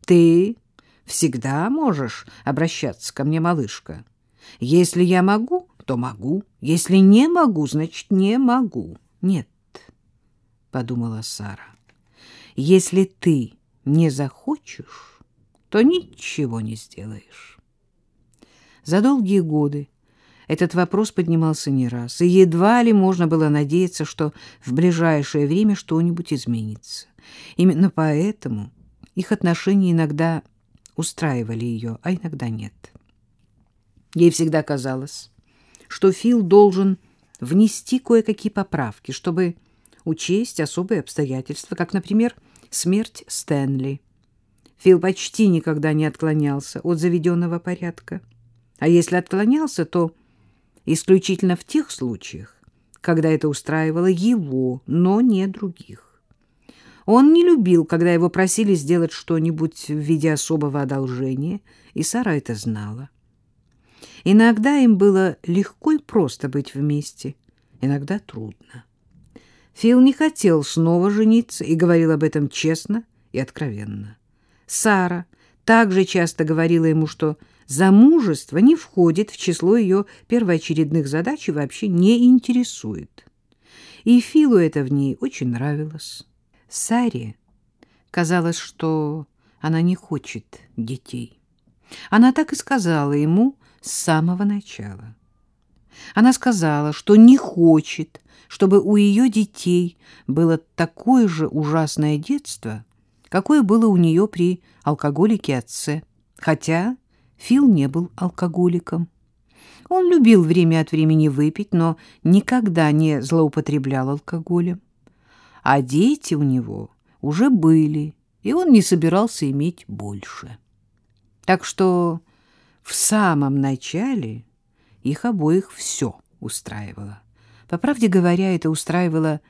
Ты всегда можешь обращаться ко мне, малышка. Если я могу, то могу. Если не могу, значит, не могу. Нет, — подумала Сара, — если ты не захочешь, то ничего не сделаешь. За долгие годы этот вопрос поднимался не раз, и едва ли можно было надеяться, что в ближайшее время что-нибудь изменится. Именно поэтому их отношения иногда устраивали ее, а иногда нет. Ей всегда казалось, что Фил должен внести кое-какие поправки, чтобы учесть особые обстоятельства, как, например, смерть Стэнли. Фил почти никогда не отклонялся от заведенного порядка. А если отклонялся, то исключительно в тех случаях, когда это устраивало его, но не других. Он не любил, когда его просили сделать что-нибудь в виде особого одолжения, и Сара это знала. Иногда им было легко и просто быть вместе, иногда трудно. Фил не хотел снова жениться и говорил об этом честно и откровенно. Сара также часто говорила ему, что замужество не входит в число ее первоочередных задач и вообще не интересует. И Филу это в ней очень нравилось. Саре казалось, что она не хочет детей. Она так и сказала ему с самого начала. Она сказала, что не хочет, чтобы у ее детей было такое же ужасное детство, какое было у нее при алкоголике-отце, хотя Фил не был алкоголиком. Он любил время от времени выпить, но никогда не злоупотреблял алкоголем. А дети у него уже были, и он не собирался иметь больше. Так что в самом начале их обоих все устраивало. По правде говоря, это устраивало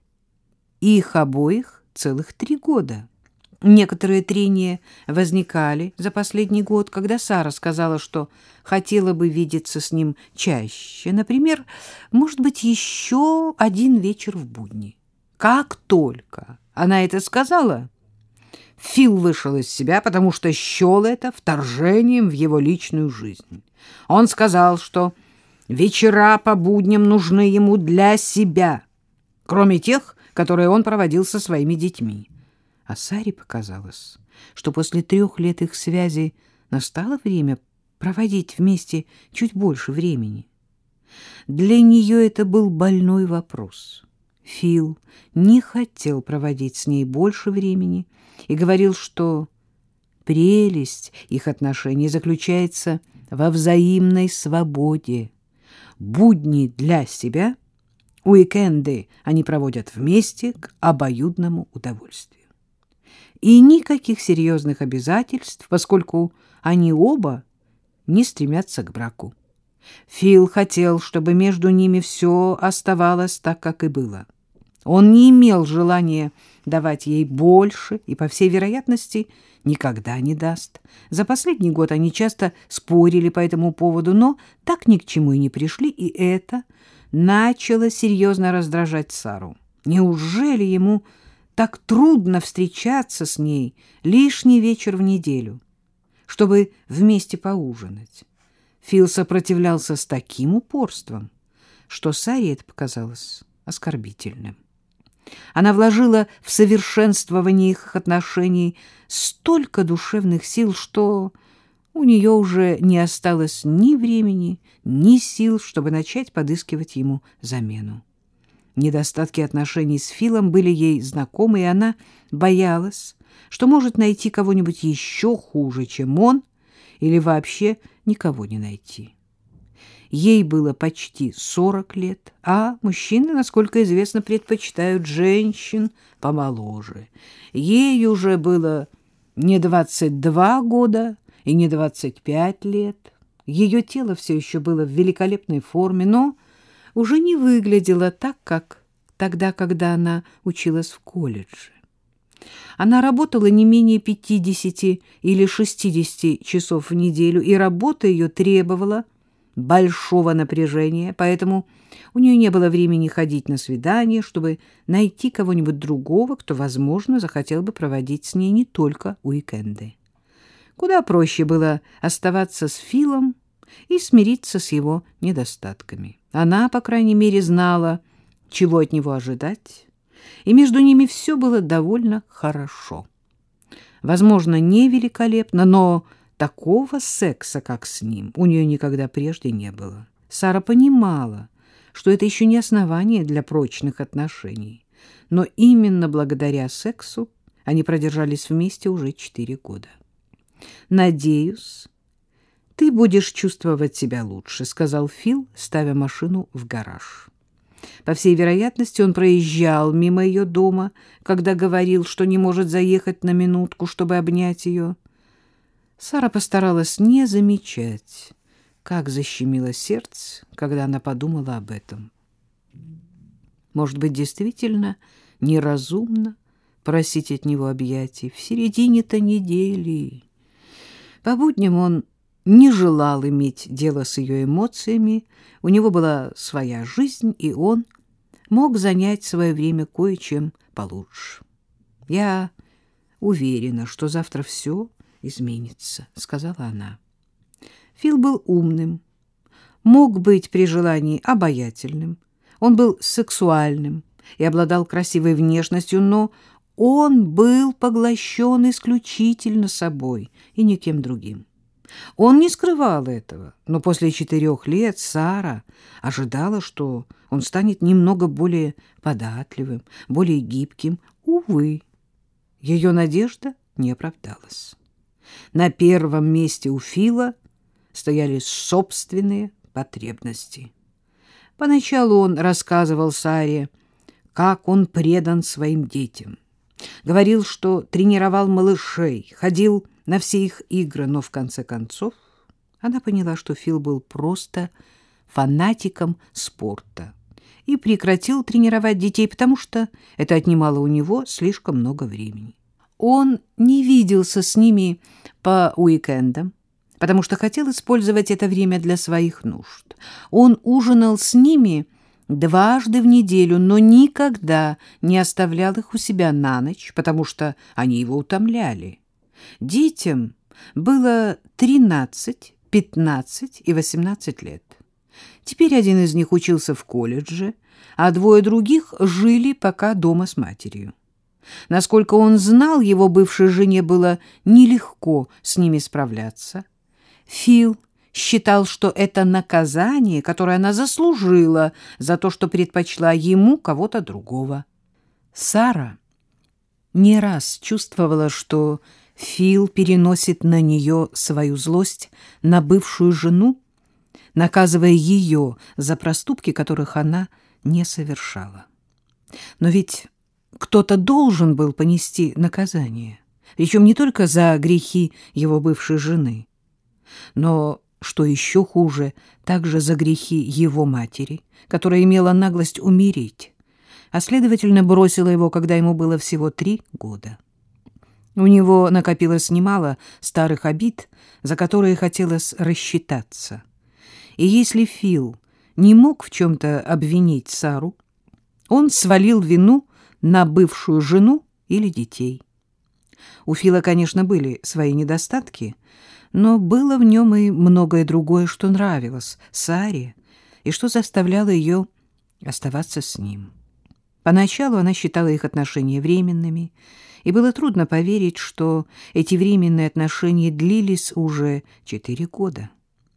их обоих целых 3 года. Некоторые трения возникали за последний год, когда Сара сказала, что хотела бы видеться с ним чаще. Например, может быть, еще один вечер в будни. Как только она это сказала, Фил вышел из себя, потому что счел это вторжением в его личную жизнь. Он сказал, что вечера по будням нужны ему для себя, кроме тех, которые он проводил со своими детьми. А Саре показалось, что после 3 лет их связи настало время проводить вместе чуть больше времени. Для нее это был больной вопрос. Фил не хотел проводить с ней больше времени и говорил, что прелесть их отношений заключается во взаимной свободе. Будни для себя, уикенды они проводят вместе к обоюдному удовольствию. И никаких серьезных обязательств, поскольку они оба не стремятся к браку. Фил хотел, чтобы между ними все оставалось так, как и было. Он не имел желания давать ей больше и, по всей вероятности, никогда не даст. За последний год они часто спорили по этому поводу, но так ни к чему и не пришли, и это начало серьезно раздражать Сару. Неужели ему так трудно встречаться с ней лишний вечер в неделю, чтобы вместе поужинать? Фил сопротивлялся с таким упорством, что Саре это показалось оскорбительным. Она вложила в совершенствование их отношений столько душевных сил, что у нее уже не осталось ни времени, ни сил, чтобы начать подыскивать ему замену. Недостатки отношений с Филом были ей знакомы, и она боялась, что может найти кого-нибудь еще хуже, чем он, или вообще никого не найти. Ей было почти 40 лет, а мужчины, насколько известно, предпочитают женщин помоложе. Ей уже было не 22 года и не 25 лет. Ее тело все еще было в великолепной форме, но уже не выглядело так, как тогда, когда она училась в колледже. Она работала не менее 50 или 60 часов в неделю, и работа ее требовала большого напряжения, поэтому у нее не было времени ходить на свидания, чтобы найти кого-нибудь другого, кто, возможно, захотел бы проводить с ней не только уикенды. Куда проще было оставаться с Филом и смириться с его недостатками. Она, по крайней мере, знала, чего от него ожидать, и между ними все было довольно хорошо. Возможно, не великолепно, но такого секса, как с ним, у нее никогда прежде не было. Сара понимала, что это еще не основание для прочных отношений, но именно благодаря сексу они продержались вместе уже 4 года. «Надеюсь, ты будешь чувствовать себя лучше», — сказал Фил, ставя машину в гараж. По всей вероятности, он проезжал мимо ее дома, когда говорил, что не может заехать на минутку, чтобы обнять ее. Сара постаралась не замечать, как защемило сердце, когда она подумала об этом. Может быть, действительно неразумно просить от него объятий в середине-то недели. По будням он не желал иметь дело с ее эмоциями, у него была своя жизнь, и он мог занять свое время кое-чем получше. «Я уверена, что завтра все изменится», — сказала она. Фил был умным, мог быть при желании обаятельным, он был сексуальным и обладал красивой внешностью, но он был поглощен исключительно собой и никем другим. Он не скрывал этого, но после 4 лет Сара ожидала, что он станет немного более податливым, более гибким. Увы, ее надежда не оправдалась. На первом месте у Фила стояли собственные потребности. Поначалу он рассказывал Саре, как он предан своим детям. Говорил, что тренировал малышей, ходил на все их игры, но в конце концов она поняла, что Фил был просто фанатиком спорта и прекратил тренировать детей, потому что это отнимало у него слишком много времени. Он не виделся с ними по уикендам, потому что хотел использовать это время для своих нужд. Он ужинал с ними 2 раза в неделю, но никогда не оставлял их у себя на ночь, потому что они его утомляли. Детям было 13, 15 и 18 лет. Теперь один из них учился в колледже, а 2 других жили пока дома с матерью. Насколько он знал, его бывшей жене было нелегко с ними справляться. Фил считал, что это наказание, которое она заслужила за то, что предпочла ему кого-то другого. Сара не раз чувствовала, что Фил переносит на нее свою злость на бывшую жену, наказывая ее за проступки, которых она не совершала. Но ведь кто-то должен был понести наказание, причем не только за грехи его бывшей жены, но, что еще хуже, также за грехи его матери, которая имела наглость умереть, а, следовательно, бросила его, когда ему было всего 3 года. У него накопилось немало старых обид, за которые хотелось рассчитаться. И если Фил не мог в чем-то обвинить Сару, он свалил вину на бывшую жену или детей. У Фила, конечно, были свои недостатки, но было в нем и многое другое, что нравилось Саре и что заставляло ее оставаться с ним. Поначалу она считала их отношения временными, и было трудно поверить, что эти временные отношения длились уже 4 года.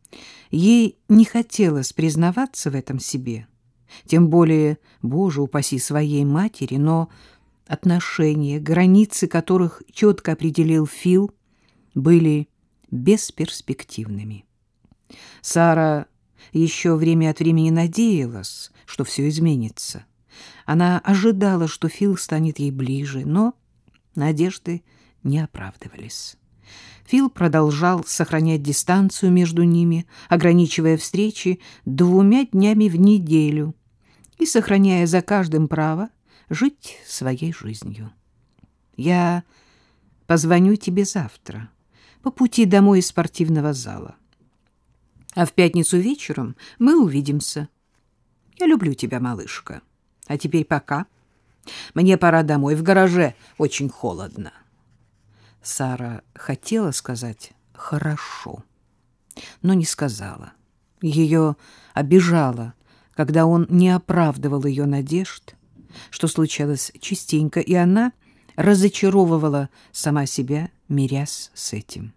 Ей не хотелось признаваться в этом себе, тем более, Боже упаси, своей матери, но отношения, границы которых четко определил Фил, были бесперспективными. Сара еще время от времени надеялась, что все изменится. Она ожидала, что Фил станет ей ближе, но надежды не оправдывались. Фил продолжал сохранять дистанцию между ними, ограничивая встречи 2 днями в неделю и сохраняя за каждым право жить своей жизнью. «Я позвоню тебе завтра, по пути домой из спортивного зала. А в пятницу вечером мы увидимся. Я люблю тебя, малышка. А теперь пока. Мне пора домой, в гараже очень холодно». Сара хотела сказать «хорошо», но не сказала. Ее обижало, когда он не оправдывал ее надежд, что случалось частенько, и она разочаровывала сама себя, мирясь с этим.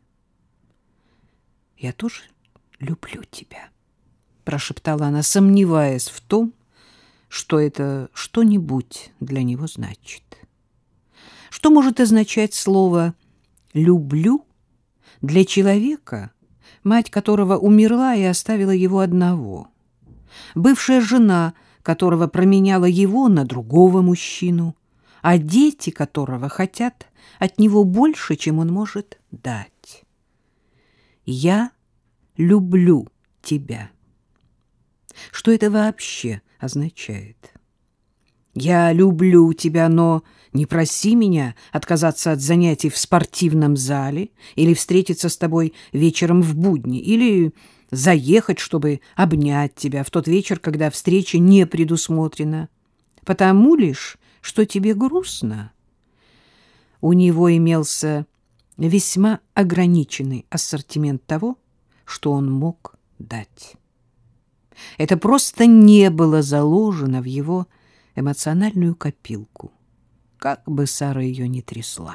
«Я тоже люблю тебя», — прошептала она, сомневаясь в том, что это что-нибудь для него значит. Что может означать слово «люблю» для человека, мать которого умерла и оставила его одного, бывшая жена которого променяла его на другого мужчину, а дети которого хотят от него больше, чем он может дать? «Я люблю тебя». Что это вообще означает? «Я люблю тебя, но не проси меня отказаться от занятий в спортивном зале или встретиться с тобой вечером в будни, или заехать, чтобы обнять тебя в тот вечер, когда встреча не предусмотрена, потому лишь, что тебе грустно». У него имелся весьма ограниченный ассортимент того, что он мог дать. Это просто не было заложено в его эмоциональную копилку, как бы Сара ее ни трясла.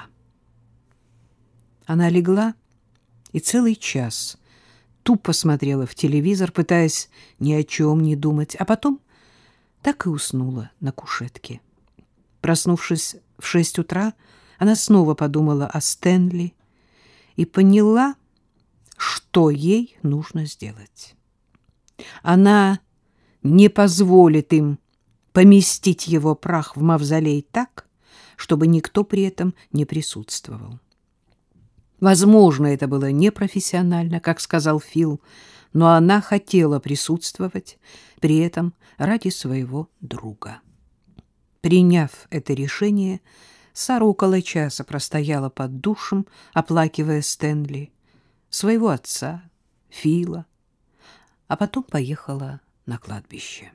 Она легла и целый час тупо смотрела в телевизор, пытаясь ни о чем не думать, а потом так и уснула на кушетке. Проснувшись в 6 утра, она снова подумала о Стэнли и поняла, что ей нужно сделать. Она не позволит им поместить его прах в мавзолей так, чтобы никто при этом не присутствовал. Возможно, это было непрофессионально, как сказал Фил, но она хотела присутствовать при этом ради своего друга. Приняв это решение, Сара около часа простояла под душем, оплакивая Стэнли, своего отца, Фила, а потом поехала на кладбище.